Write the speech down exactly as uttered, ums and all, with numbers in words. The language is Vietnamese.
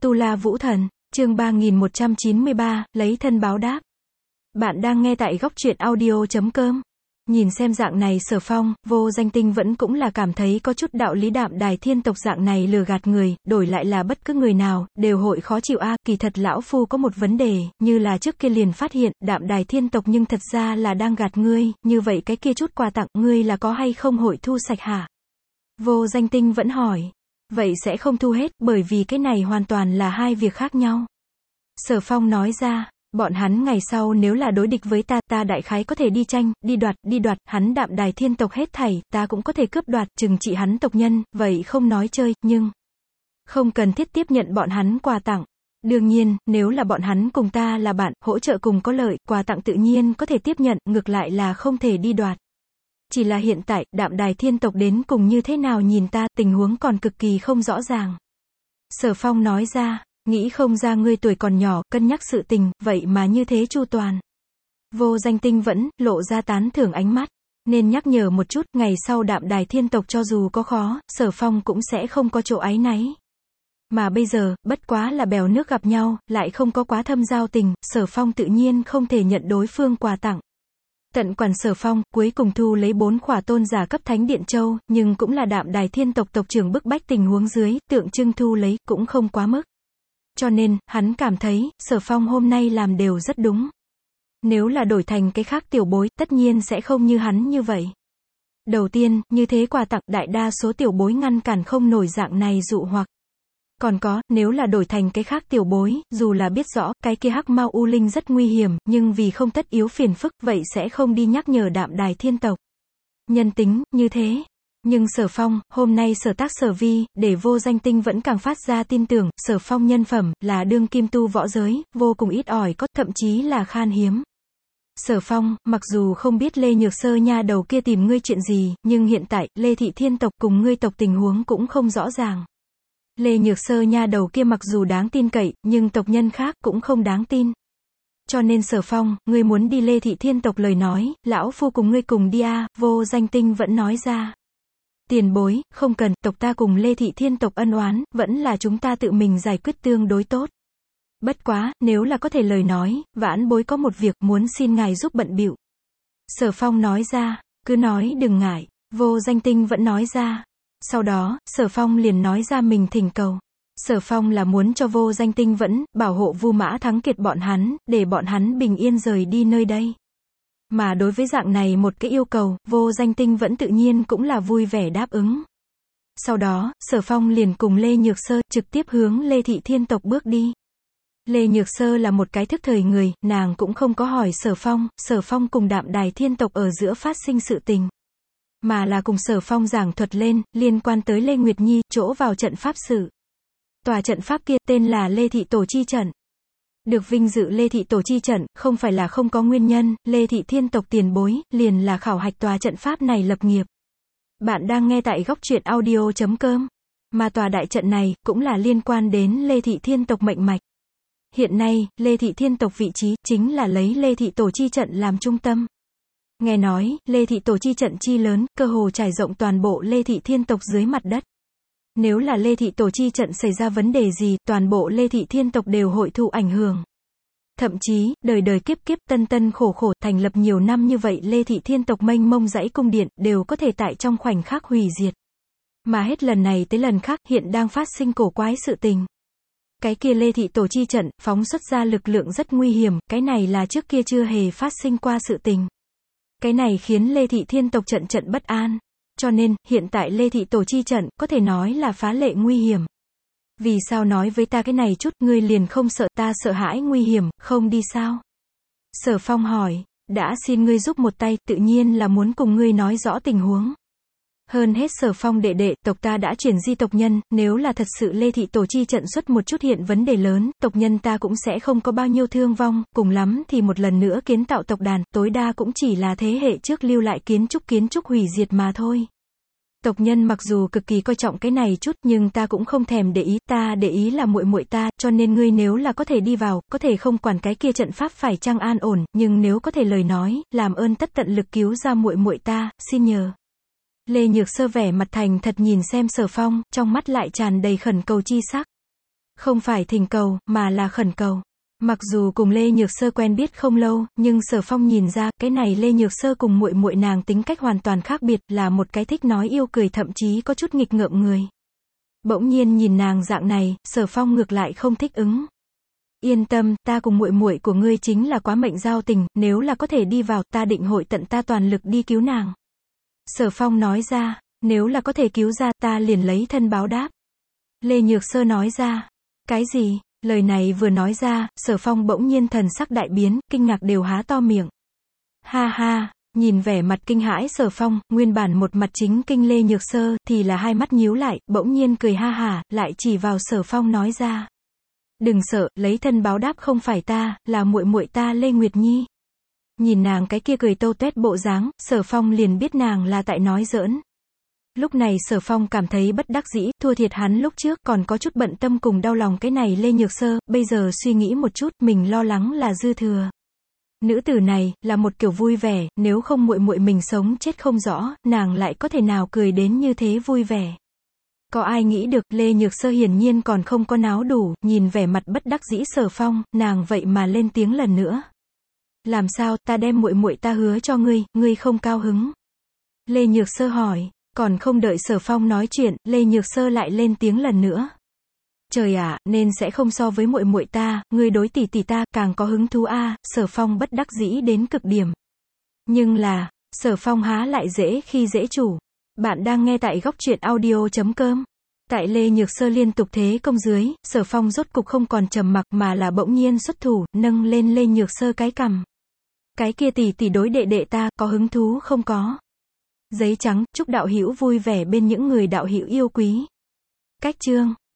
Tu La Vũ Thần, chương ba nghìn một trăm chín mươi ba, lấy thân báo đáp. Bạn đang nghe tại góc truyện audio chấm com. Nhìn xem dạng này Sở Phong, Vô Danh Tinh vẫn cũng là cảm thấy có chút đạo lý Đạm Đài Thiên tộc dạng này lừa gạt người, đổi lại là bất cứ người nào, đều hội khó chịu a. Kỳ thật lão phu có một vấn đề, như là trước kia liền phát hiện, Đạm Đài Thiên tộc nhưng thật ra là đang gạt ngươi, như vậy cái kia chút quà tặng, ngươi là có hay không hội thu sạch hả? Vô Danh Tinh vẫn hỏi. Vậy sẽ không thu hết, bởi vì cái này hoàn toàn là hai việc khác nhau. Sở Phong nói ra, bọn hắn ngày sau nếu là đối địch với ta, ta đại khái có thể đi tranh, đi đoạt, đi đoạt, hắn Đạm Đài Thiên tộc hết thảy, ta cũng có thể cướp đoạt, trừng trị hắn tộc nhân, vậy không nói chơi, nhưng không cần thiết tiếp nhận bọn hắn quà tặng. Đương nhiên, nếu là bọn hắn cùng ta là bạn, hỗ trợ cùng có lợi, quà tặng tự nhiên có thể tiếp nhận, ngược lại là không thể đi đoạt. Chỉ là hiện tại, Đạm Đài Thiên tộc đến cùng như thế nào nhìn ta, tình huống còn cực kỳ không rõ ràng. Sở Phong nói ra, nghĩ không ra ngươi tuổi còn nhỏ, cân nhắc sự tình, vậy mà như thế chu toàn. Vô Danh Tinh vẫn, lộ ra tán thưởng ánh mắt, nên nhắc nhở một chút, ngày sau Đạm Đài Thiên tộc cho dù có khó, Sở Phong cũng sẽ không có chỗ áy náy. Mà bây giờ, bất quá là bèo nước gặp nhau, lại không có quá thâm giao tình, Sở Phong tự nhiên không thể nhận đối phương quà tặng. Tận quản Sở Phong, cuối cùng thu lấy bốn khỏa tôn giả cấp Thánh Điện Châu, nhưng cũng là Đạm Đài Thiên tộc tộc trưởng bức bách tình huống dưới, tượng trưng thu lấy, cũng không quá mức. Cho nên, hắn cảm thấy, Sở Phong hôm nay làm đều rất đúng. Nếu là đổi thành cái khác tiểu bối, tất nhiên sẽ không như hắn như vậy. Đầu tiên, như thế quà tặng, đại đa số tiểu bối ngăn cản không nổi dạng này dụ hoặc. Còn có, nếu là đổi thành cái khác tiểu bối, dù là biết rõ, cái kia hắc mao u linh rất nguy hiểm, nhưng vì không tất yếu phiền phức, vậy sẽ không đi nhắc nhở Đạm Đài Thiên tộc. Nhân tính, như thế. Nhưng Sở Phong, hôm nay sở tác sở vi, để Vô Danh Tinh vẫn càng phát ra tin tưởng, Sở Phong nhân phẩm, là đương kim tu võ giới, vô cùng ít ỏi có, thậm chí là khan hiếm. Sở Phong, mặc dù không biết Lê Nhược Sơ nha đầu kia tìm ngươi chuyện gì, nhưng hiện tại, Lê Thị Thiên tộc cùng ngươi tộc tình huống cũng không rõ ràng. Lê Nhược Sơ nha đầu kia mặc dù đáng tin cậy, nhưng tộc nhân khác cũng không đáng tin. Cho nên Sở Phong, ngươi muốn đi Lê Thị Thiên tộc lời nói, lão phu cùng ngươi cùng đi a. Vô Danh Tinh vẫn nói ra. Tiền bối, không cần, tộc ta cùng Lê Thị Thiên tộc ân oán, vẫn là chúng ta tự mình giải quyết tương đối tốt. Bất quá, nếu là có thể lời nói, vãn bối có một việc muốn xin ngài giúp bận bịu. Sở Phong nói ra, cứ nói đừng ngại. Vô Danh Tinh vẫn nói ra. Sau đó, Sở Phong liền nói ra mình thỉnh cầu. Sở Phong là muốn cho Vô Danh Tinh vẫn, bảo hộ Vu Mã Thắng Kiệt bọn hắn, để bọn hắn bình yên rời đi nơi đây. Mà đối với dạng này một cái yêu cầu, Vô Danh Tinh vẫn tự nhiên cũng là vui vẻ đáp ứng. Sau đó, Sở Phong liền cùng Lê Nhược Sơ, trực tiếp hướng Lê Thị Thiên tộc bước đi. Lê Nhược Sơ là một cái thức thời người, nàng cũng không có hỏi Sở Phong, Sở Phong cùng Đạm Đài Thiên tộc ở giữa phát sinh sự tình. Mà là cùng Sở Phong giảng thuật lên, liên quan tới Lê Nguyệt Nhi, chỗ vào trận pháp sự. Tòa trận pháp kia, tên là Lê Thị Tổ Chi Trận. Được vinh dự Lê Thị Tổ Chi Trận, không phải là không có nguyên nhân, Lê Thị Thiên tộc tiền bối, liền là khảo hạch tòa trận pháp này lập nghiệp. Bạn đang nghe tại góc truyện audio chấm com. Mà tòa đại trận này, cũng là liên quan đến Lê Thị Thiên tộc mệnh mạch. Hiện nay, Lê Thị Thiên tộc vị trí, chính là lấy Lê Thị Tổ Chi Trận làm trung tâm. Nghe nói, Lê Thị Tổ Chi Trận chi lớn, cơ hồ trải rộng toàn bộ Lê Thị Thiên tộc dưới mặt đất. Nếu là Lê Thị Tổ Chi Trận xảy ra vấn đề gì, toàn bộ Lê Thị Thiên tộc đều hội thụ ảnh hưởng. Thậm chí, đời đời kiếp kiếp, tân tân khổ khổ, thành lập nhiều năm như vậy Lê Thị Thiên tộc mênh mông dãy cung điện, đều có thể tại trong khoảnh khắc hủy diệt. Mà hết lần này tới lần khác, hiện đang phát sinh cổ quái sự tình. Cái kia Lê Thị Tổ Chi Trận, phóng xuất ra lực lượng rất nguy hiểm, cái này là trước kia chưa hề phát sinh qua sự tình. Cái này khiến Lê Thị Thiên tộc trận trận bất an. Cho nên, hiện tại Lê Thị Tổ Chi Trận, có thể nói là phá lệ nguy hiểm. Vì sao nói với ta cái này chút, ngươi liền không sợ ta sợ hãi nguy hiểm, không đi sao? Sở Phong hỏi, đã xin ngươi giúp một tay, tự nhiên là muốn cùng ngươi nói rõ tình huống. Hơn hết Sở Phong đệ đệ, tộc ta đã chuyển di tộc nhân, nếu là thật sự Lê Thị Tổ Chi Trận xuất một chút hiện vấn đề lớn, tộc nhân ta cũng sẽ không có bao nhiêu thương vong, cùng lắm thì một lần nữa kiến tạo tộc đàn, tối đa cũng chỉ là thế hệ trước lưu lại kiến trúc kiến trúc hủy diệt mà thôi. Tộc nhân mặc dù cực kỳ coi trọng cái này chút, nhưng ta cũng không thèm để ý, ta để ý là muội muội ta, cho nên ngươi nếu là có thể đi vào, có thể không quản cái kia trận pháp phải chăng an ổn, nhưng nếu có thể lời nói, làm ơn tất tận lực cứu ra muội muội ta, xin nhờ. Lê Nhược Sơ vẻ mặt thành thật nhìn xem Sở Phong, trong mắt lại tràn đầy khẩn cầu chi sắc. Không phải thỉnh cầu, mà là khẩn cầu. Mặc dù cùng Lê Nhược Sơ quen biết không lâu, nhưng Sở Phong nhìn ra, cái này Lê Nhược Sơ cùng muội muội nàng tính cách hoàn toàn khác biệt, là một cái thích nói yêu cười thậm chí có chút nghịch ngợm người. Bỗng nhiên nhìn nàng dạng này, Sở Phong ngược lại không thích ứng. Yên tâm, ta cùng muội muội của ngươi chính là quá mệnh giao tình, nếu là có thể đi vào, ta định hội tận ta toàn lực đi cứu nàng. Sở Phong nói ra, nếu là có thể cứu ra, ta liền lấy thân báo đáp. Lê Nhược Sơ nói ra, cái gì? Lời này vừa nói ra, Sở Phong bỗng nhiên thần sắc đại biến, kinh ngạc đều há to miệng. Ha ha, nhìn vẻ mặt kinh hãi Sở Phong, nguyên bản một mặt chính kinh Lê Nhược Sơ, thì là hai mắt nhíu lại, bỗng nhiên cười ha hả, lại chỉ vào Sở Phong nói ra. Đừng sợ, lấy thân báo đáp không phải ta, là muội muội ta Lê Nguyệt Nhi. Nhìn nàng cái kia cười tâu tuét bộ dáng, Sở Phong liền biết nàng là tại nói giỡn. Lúc này Sở Phong cảm thấy bất đắc dĩ, thua thiệt hắn lúc trước còn có chút bận tâm cùng đau lòng cái này Lê Nhược Sơ, bây giờ suy nghĩ một chút, mình lo lắng là dư thừa. Nữ tử này, là một kiểu vui vẻ, nếu không muội muội mình sống chết không rõ, nàng lại có thể nào cười đến như thế vui vẻ. Có ai nghĩ được, Lê Nhược Sơ hiển nhiên còn không có náo đủ, nhìn vẻ mặt bất đắc dĩ Sở Phong, nàng vậy mà lên tiếng lần nữa. Làm sao, ta đem muội muội ta hứa cho ngươi, ngươi không cao hứng? Lê Nhược Sơ hỏi. Còn không đợi Sở Phong nói chuyện, Lê Nhược Sơ lại lên tiếng lần nữa. Trời ạ, à, nên sẽ không so với muội muội ta, ngươi đối tỷ tỷ ta càng có hứng thú a, à, Sở Phong bất đắc dĩ đến cực điểm. Nhưng là, Sở Phong há lại dễ khi dễ chủ. Bạn đang nghe tại góc truyện audio chấm com. Tại Lê Nhược Sơ liên tục thế công dưới, Sở Phong rốt cục không còn trầm mặc mà là bỗng nhiên xuất thủ, nâng lên Lê Nhược Sơ cái cằm. Cái kia tỷ tỷ đối đệ đệ ta, có hứng thú không có? Giấy trắng, chúc đạo hữu vui vẻ bên những người đạo hữu yêu quý. Cách chương